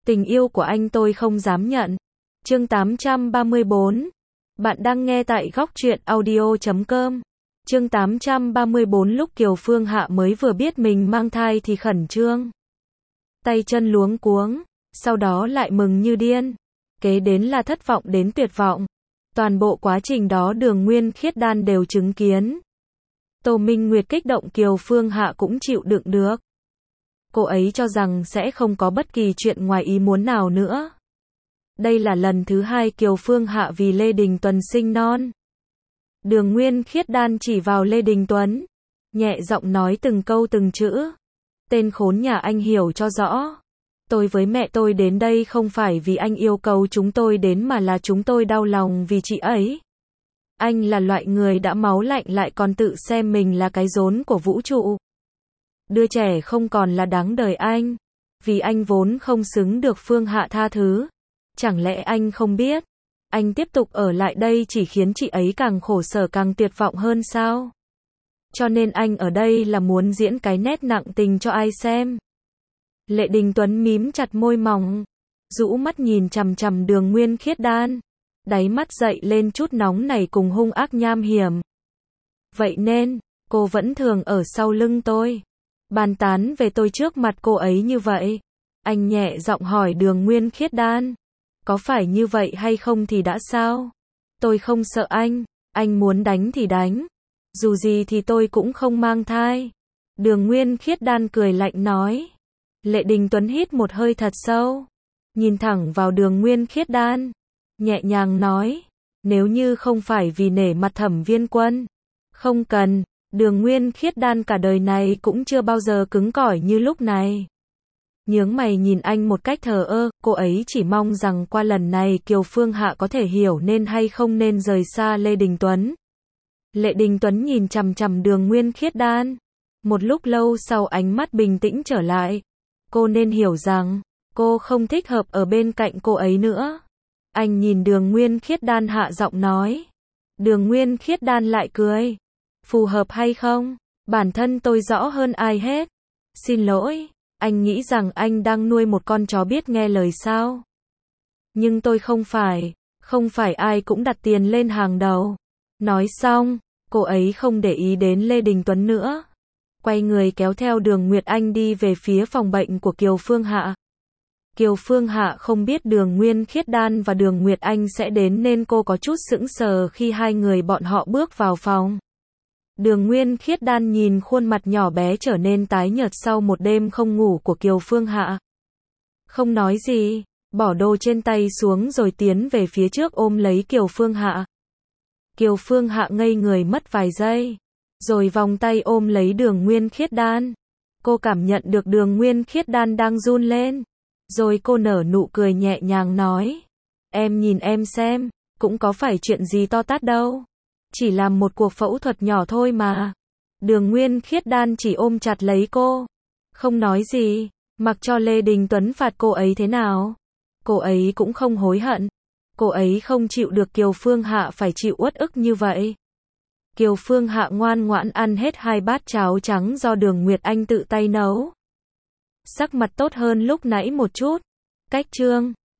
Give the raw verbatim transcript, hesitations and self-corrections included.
Tình yêu của anh tôi không dám nhận. Chương tám trăm ba mươi bốn. Bạn đang nghe tại góc truyện audio chấm com. Chương tám trăm ba mươi bốn. Lúc Kiều Phương Hạ mới vừa biết mình mang thai thì khẩn trương, tay chân luống cuống, sau đó lại mừng như điên, kế đến là thất vọng đến tuyệt vọng. Toàn bộ quá trình đó Đường Nguyên Khiết Đan đều chứng kiến. Tô Minh Nguyệt kích động, Kiều Phương Hạ cũng chịu đựng được. Cô ấy cho rằng sẽ không có bất kỳ chuyện ngoài ý muốn nào nữa. Đây là lần thứ hai Kiều Phương Hạ vì Lê Đình Tuấn sinh non. Đường Nguyên Khiết Đan chỉ vào Lê Đình Tuấn, nhẹ giọng nói từng câu từng chữ. Tên khốn nhà anh hiểu cho rõ. Tôi với mẹ tôi đến đây không phải vì anh yêu cầu chúng tôi đến mà là chúng tôi đau lòng vì chị ấy. Anh là loại người đã máu lạnh lại còn tự xem mình là cái rốn của vũ trụ. Đứa trẻ không còn là đáng đời anh. Vì anh vốn không xứng được Phương Hạ tha thứ. Chẳng lẽ anh không biết? Anh tiếp tục ở lại đây chỉ khiến chị ấy càng khổ sở càng tuyệt vọng hơn sao? Cho nên anh ở đây là muốn diễn cái nét nặng tình cho ai xem. Lệ Đình Tuấn mím chặt môi mỏng, rũ mắt nhìn chằm chằm Đường Nguyên Khiết Đan. Đáy mắt dậy lên chút nóng này cùng hung ác nham hiểm. Vậy nên, cô vẫn thường ở sau lưng tôi, bàn tán về tôi trước mặt cô ấy như vậy. Anh nhẹ giọng hỏi Đường Nguyên Khiết Đan. Có phải như vậy hay không thì đã sao? Tôi không sợ anh, anh muốn đánh thì đánh. Dù gì thì tôi cũng không mang thai. Đường Nguyên Khiết Đan cười lạnh nói. Lệ Đình Tuấn hít một hơi thật sâu, nhìn thẳng vào Đường Nguyên Khiết Đan, nhẹ nhàng nói. Nếu như không phải vì nể mặt Thẩm Viên Quân. Không cần. Đường Nguyên Khiết Đan cả đời này cũng chưa bao giờ cứng cỏi như lúc này. Nhướng mày nhìn anh một cách thờ ơ, cô ấy chỉ mong rằng qua lần này Kiều Phương Hạ có thể hiểu nên hay không nên rời xa Lê Đình Tuấn. Lệ Đình Tuấn nhìn chằm chằm Đường Nguyên Khiết Đan. Một lúc lâu sau ánh mắt bình tĩnh trở lại. Cô nên hiểu rằng, cô không thích hợp ở bên cạnh cô ấy nữa. Anh nhìn Đường Nguyên Khiết Đan hạ giọng nói. Đường Nguyên Khiết Đan lại cười. Phù hợp hay không? Bản thân tôi rõ hơn ai hết. Xin lỗi, anh nghĩ rằng anh đang nuôi một con chó biết nghe lời sao? Nhưng tôi không phải, không phải ai cũng đặt tiền lên hàng đầu. Nói xong, cô ấy không để ý đến Lê Đình Tuấn nữa. Quay người kéo theo Đường Nguyệt Anh đi về phía phòng bệnh của Kiều Phương Hạ. Kiều Phương Hạ không biết Đường Nguyên Khiết Đan và Đường Nguyệt Anh sẽ đến nên cô có chút sững sờ khi hai người bọn họ bước vào phòng. Đường Nguyên Khiết Đan nhìn khuôn mặt nhỏ bé trở nên tái nhợt sau một đêm không ngủ của Kiều Phương Hạ. Không nói gì, bỏ đồ trên tay xuống rồi tiến về phía trước ôm lấy Kiều Phương Hạ. Kiều Phương Hạ ngây người mất vài giây, rồi vòng tay ôm lấy Đường Nguyên Khiết Đan. Cô cảm nhận được Đường Nguyên Khiết Đan đang run lên. Rồi cô nở nụ cười nhẹ nhàng nói. Em nhìn em xem, cũng có phải chuyện gì to tát đâu. Chỉ làm một cuộc phẫu thuật nhỏ thôi mà. Đường Nguyên Khiết Đan chỉ ôm chặt lấy cô. Không nói gì, mặc cho Lê Đình Tuấn phạt cô ấy thế nào. Cô ấy cũng không hối hận. Cô ấy không chịu được Kiều Phương Hạ phải chịu uất ức như vậy. Kiều Phương Hạ ngoan ngoãn ăn hết hai bát cháo trắng do Đường Nguyệt Anh tự tay nấu. Sắc mặt tốt hơn lúc nãy một chút. Cách chương